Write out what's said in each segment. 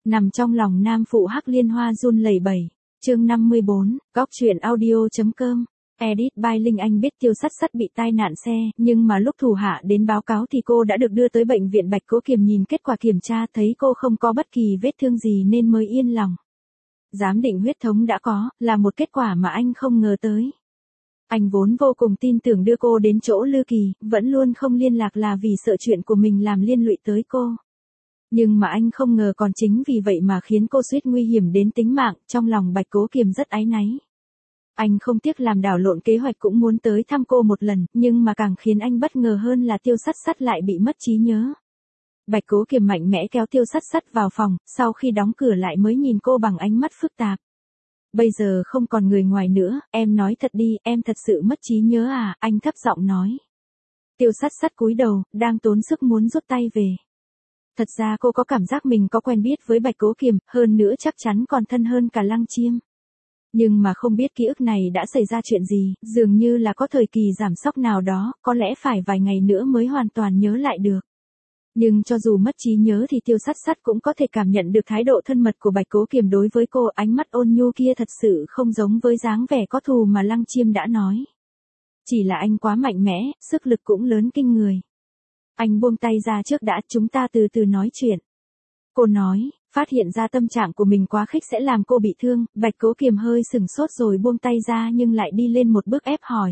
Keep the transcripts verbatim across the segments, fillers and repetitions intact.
Nằm trong lòng nam phụ Hắc Liên Hoa run lẩy bẩy. Chương năm mươi bốn, Góc truyện audio.com. Edit by Linh. Anh biết Tiêu Sắt Sắt bị tai nạn xe, nhưng mà lúc thủ hạ đến báo cáo thì cô đã được đưa tới bệnh viện Bạch Cố Kiềm, nhìn kết quả kiểm tra thấy cô không có bất kỳ vết thương gì nên mới yên lòng. Giám định huyết thống đã có, là một kết quả mà anh không ngờ tới. Anh vốn vô cùng tin tưởng đưa cô đến chỗ Lư Kỳ, vẫn luôn không liên lạc là vì sợ chuyện của mình làm liên lụy tới cô. Nhưng mà anh không ngờ còn chính vì vậy mà khiến cô suýt nguy hiểm đến tính mạng, trong lòng Bạch Cố Kiềm rất áy náy. Anh không tiếc làm đảo lộn kế hoạch cũng muốn tới thăm cô một lần, nhưng mà càng khiến anh bất ngờ hơn là Tiêu Sắt Sắt lại bị mất trí nhớ. Bạch Cố Kiềm mạnh mẽ kéo Tiêu Sắt Sắt vào phòng, sau khi đóng cửa lại mới nhìn cô bằng ánh mắt phức tạp. Bây giờ không còn người ngoài nữa, em nói thật đi, em thật sự mất trí nhớ à, anh thấp giọng nói. Tiêu Sắt Sắt cúi đầu, đang tốn sức muốn rút tay về. Thật ra cô có cảm giác mình có quen biết với Bạch Cố Kiềm, hơn nữa chắc chắn còn thân hơn cả Lăng Chiêm. Nhưng mà không biết ký ức này đã xảy ra chuyện gì, dường như là có thời kỳ giảm sóc nào đó, có lẽ phải vài ngày nữa mới hoàn toàn nhớ lại được. Nhưng cho dù mất trí nhớ thì Tiêu Sắt Sắt cũng có thể cảm nhận được thái độ thân mật của Bạch Cố Kiềm đối với cô, ánh mắt ôn nhu kia thật sự không giống với dáng vẻ có thù mà Lăng Chiêm đã nói. Chỉ là anh quá mạnh mẽ, sức lực cũng lớn kinh người. Anh buông tay ra trước đã, chúng ta từ từ nói chuyện. Cô nói, phát hiện ra tâm trạng của mình quá khích sẽ làm cô bị thương, Bạch Cố Kiềm hơi sừng sốt rồi buông tay ra nhưng lại đi lên một bước ép hỏi.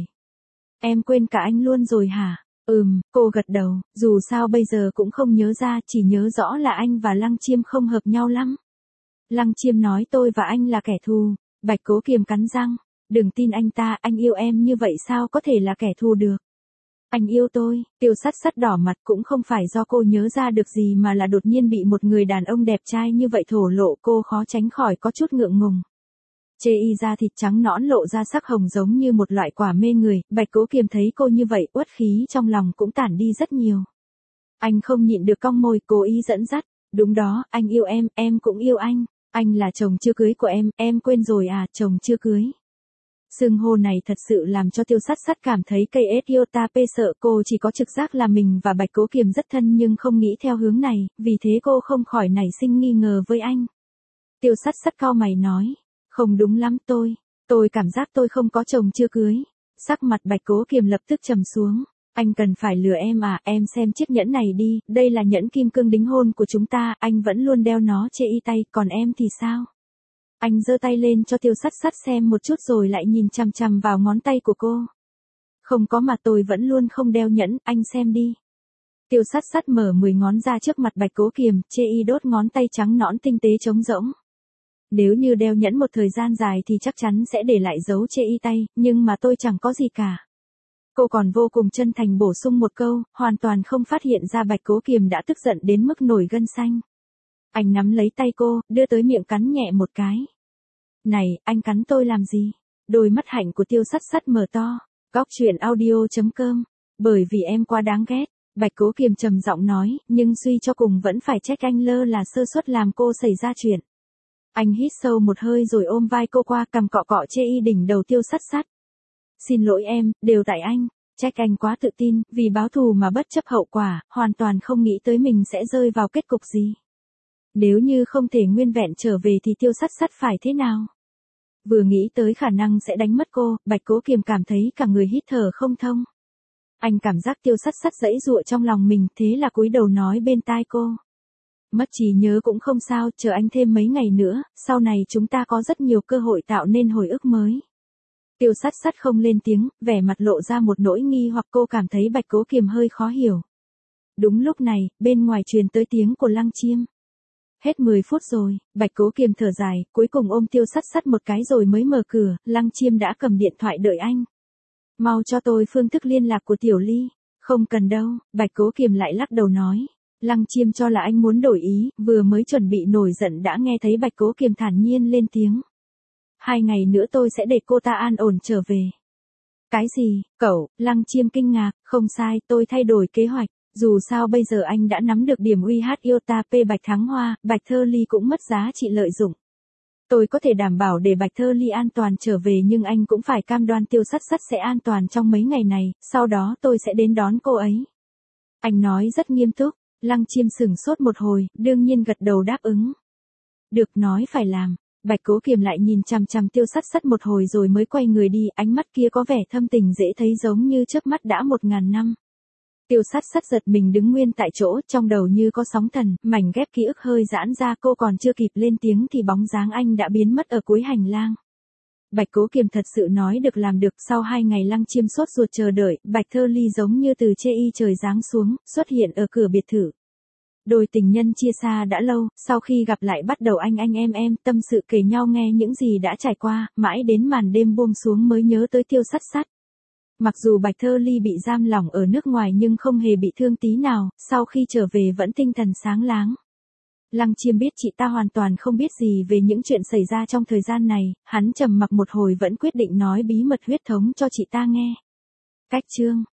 Em quên cả anh luôn rồi hả? Ừm, cô gật đầu, dù sao bây giờ cũng không nhớ ra, chỉ nhớ rõ là anh và Lăng Chiêm không hợp nhau lắm. Lăng Chiêm nói tôi và anh là kẻ thù, Bạch Cố Kiềm cắn răng, đừng tin anh ta, anh yêu em như vậy sao có thể là kẻ thù được. Anh yêu tôi, Tiêu Sắt Sắt đỏ mặt, cũng không phải do cô nhớ ra được gì mà là đột nhiên bị một người đàn ông đẹp trai như vậy thổ lộ, cô khó tránh khỏi có chút ngượng ngùng. Chê y da thịt trắng nõn lộ ra sắc hồng giống như một loại quả mê người, Bạch Cố Kiềm thấy cô như vậy, uất khí trong lòng cũng tản đi rất nhiều. Anh không nhịn được cong môi, cố ý dẫn dắt, đúng đó, anh yêu em, em cũng yêu anh, anh là chồng chưa cưới của em, em quên rồi à, chồng chưa cưới. Xưng hô này thật sự làm cho Tiêu Sắt Sắt cảm thấy cây ét iota p sợ, cô chỉ có trực giác là mình và Bạch Cố Kiềm rất thân nhưng không nghĩ theo hướng này, vì thế cô không khỏi nảy sinh nghi ngờ với anh. Tiêu Sắt Sắt cau mày nói, không đúng lắm, tôi, tôi cảm giác tôi không có chồng chưa cưới. Sắc mặt Bạch Cố Kiềm lập tức trầm xuống, anh cần phải lừa em à, em xem chiếc nhẫn này đi, đây là nhẫn kim cương đính hôn của chúng ta, anh vẫn luôn đeo nó trên y tay, còn em thì sao? Anh giơ tay lên cho Tiêu Sắt Sắt xem một chút rồi lại nhìn chằm chằm vào ngón tay của cô. Không có mà tôi vẫn luôn không đeo nhẫn, anh xem đi. Tiêu Sắt Sắt mở mười ngón ra trước mặt Bạch Cố Kiềm, chê y đốt ngón tay trắng nõn tinh tế trống rỗng. Nếu như đeo nhẫn một thời gian dài thì chắc chắn sẽ để lại dấu chê y tay, nhưng mà tôi chẳng có gì cả. Cô còn vô cùng chân thành bổ sung một câu, hoàn toàn không phát hiện ra Bạch Cố Kiềm đã tức giận đến mức nổi gân xanh. Anh nắm lấy tay cô, đưa tới miệng cắn nhẹ một cái. Này, anh cắn tôi làm gì? Đôi mắt hạnh của Tiêu Sắt Sắt mở to. Góc truyện audio.com. Bởi vì em quá đáng ghét. Bạch Cố Kiềm trầm giọng nói, nhưng suy cho cùng vẫn phải trách anh lơ là sơ suất làm cô xảy ra chuyện. Anh hít sâu một hơi rồi ôm vai cô qua, cằm cọ cọ chê y đỉnh đầu Tiêu Sắt Sắt. Xin lỗi em, đều tại anh. Trách anh quá tự tin, vì báo thù mà bất chấp hậu quả, hoàn toàn không nghĩ tới mình sẽ rơi vào kết cục gì. Nếu như không thể nguyên vẹn trở về thì Tiêu Sắt Sắt phải thế nào? Vừa nghĩ tới khả năng sẽ đánh mất cô, Bạch Cố Kiềm cảm thấy cả người hít thở không thông. Anh cảm giác Tiêu Sắt Sắt giãy giụa trong lòng mình, thế là cúi đầu nói bên tai cô. Mất trí nhớ cũng không sao, chờ anh thêm mấy ngày nữa, sau này chúng ta có rất nhiều cơ hội tạo nên hồi ức mới. Tiêu Sắt Sắt không lên tiếng, vẻ mặt lộ ra một nỗi nghi hoặc, cô cảm thấy Bạch Cố Kiềm hơi khó hiểu. Đúng lúc này, bên ngoài truyền tới tiếng của Lăng Chiêm. Hết mười phút rồi, Bạch Cố Kiềm thở dài, cuối cùng ôm Tiêu Sắt Sắt một cái rồi mới mở cửa, Lăng Chiêm đã cầm điện thoại đợi anh. Mau cho tôi phương thức liên lạc của Tiểu Ly. Không cần đâu, Bạch Cố Kiềm lại lắc đầu nói. Lăng Chiêm cho là anh muốn đổi ý, vừa mới chuẩn bị nổi giận đã nghe thấy Bạch Cố Kiềm thản nhiên lên tiếng. Hai ngày nữa tôi sẽ để cô ta an ổn trở về. Cái gì, cậu? Lăng Chiêm kinh ngạc, không sai, tôi thay đổi kế hoạch. Dù sao bây giờ anh đã nắm được điểm uy hát iota p Bạch Thắng Hoa, Bạch Thơ Ly cũng mất giá trị lợi dụng. Tôi có thể đảm bảo để Bạch Thơ Ly an toàn trở về nhưng anh cũng phải cam đoan Tiêu Sắt Sắt sẽ an toàn trong mấy ngày này, sau đó tôi sẽ đến đón cô ấy. Anh nói rất nghiêm túc, Lăng Chiêm sửng sốt một hồi, đương nhiên gật đầu đáp ứng. Được, nói phải làm. Bạch Cố Kiềm lại nhìn chằm chằm Tiêu Sắt Sắt một hồi rồi mới quay người đi, ánh mắt kia có vẻ thâm tình dễ thấy giống như chớp mắt đã một ngàn năm. Tiêu Sắt Sắt giật mình đứng nguyên tại chỗ, trong đầu như có sóng thần, mảnh ghép ký ức hơi giãn ra, cô còn chưa kịp lên tiếng thì bóng dáng anh đã biến mất ở cuối hành lang. Bạch Cố Kiềm thật sự nói được làm được, sau hai ngày Lăng Chiêm sốt ruột chờ đợi, Bạch Thơ Ly giống như từ chê y trời giáng xuống, xuất hiện ở cửa biệt thự. Đôi tình nhân chia xa đã lâu, sau khi gặp lại bắt đầu anh anh em em tâm sự kể nhau nghe những gì đã trải qua, mãi đến màn đêm buông xuống mới nhớ tới Tiêu Sắt Sắt. Mặc dù Bạch Thơ Ly bị giam lỏng ở nước ngoài nhưng không hề bị thương tí nào, sau khi trở về vẫn tinh thần sáng láng. Lăng Chiêm biết chị ta hoàn toàn không biết gì về những chuyện xảy ra trong thời gian này, hắn trầm mặc một hồi vẫn quyết định nói bí mật huyết thống cho chị ta nghe. Cách chương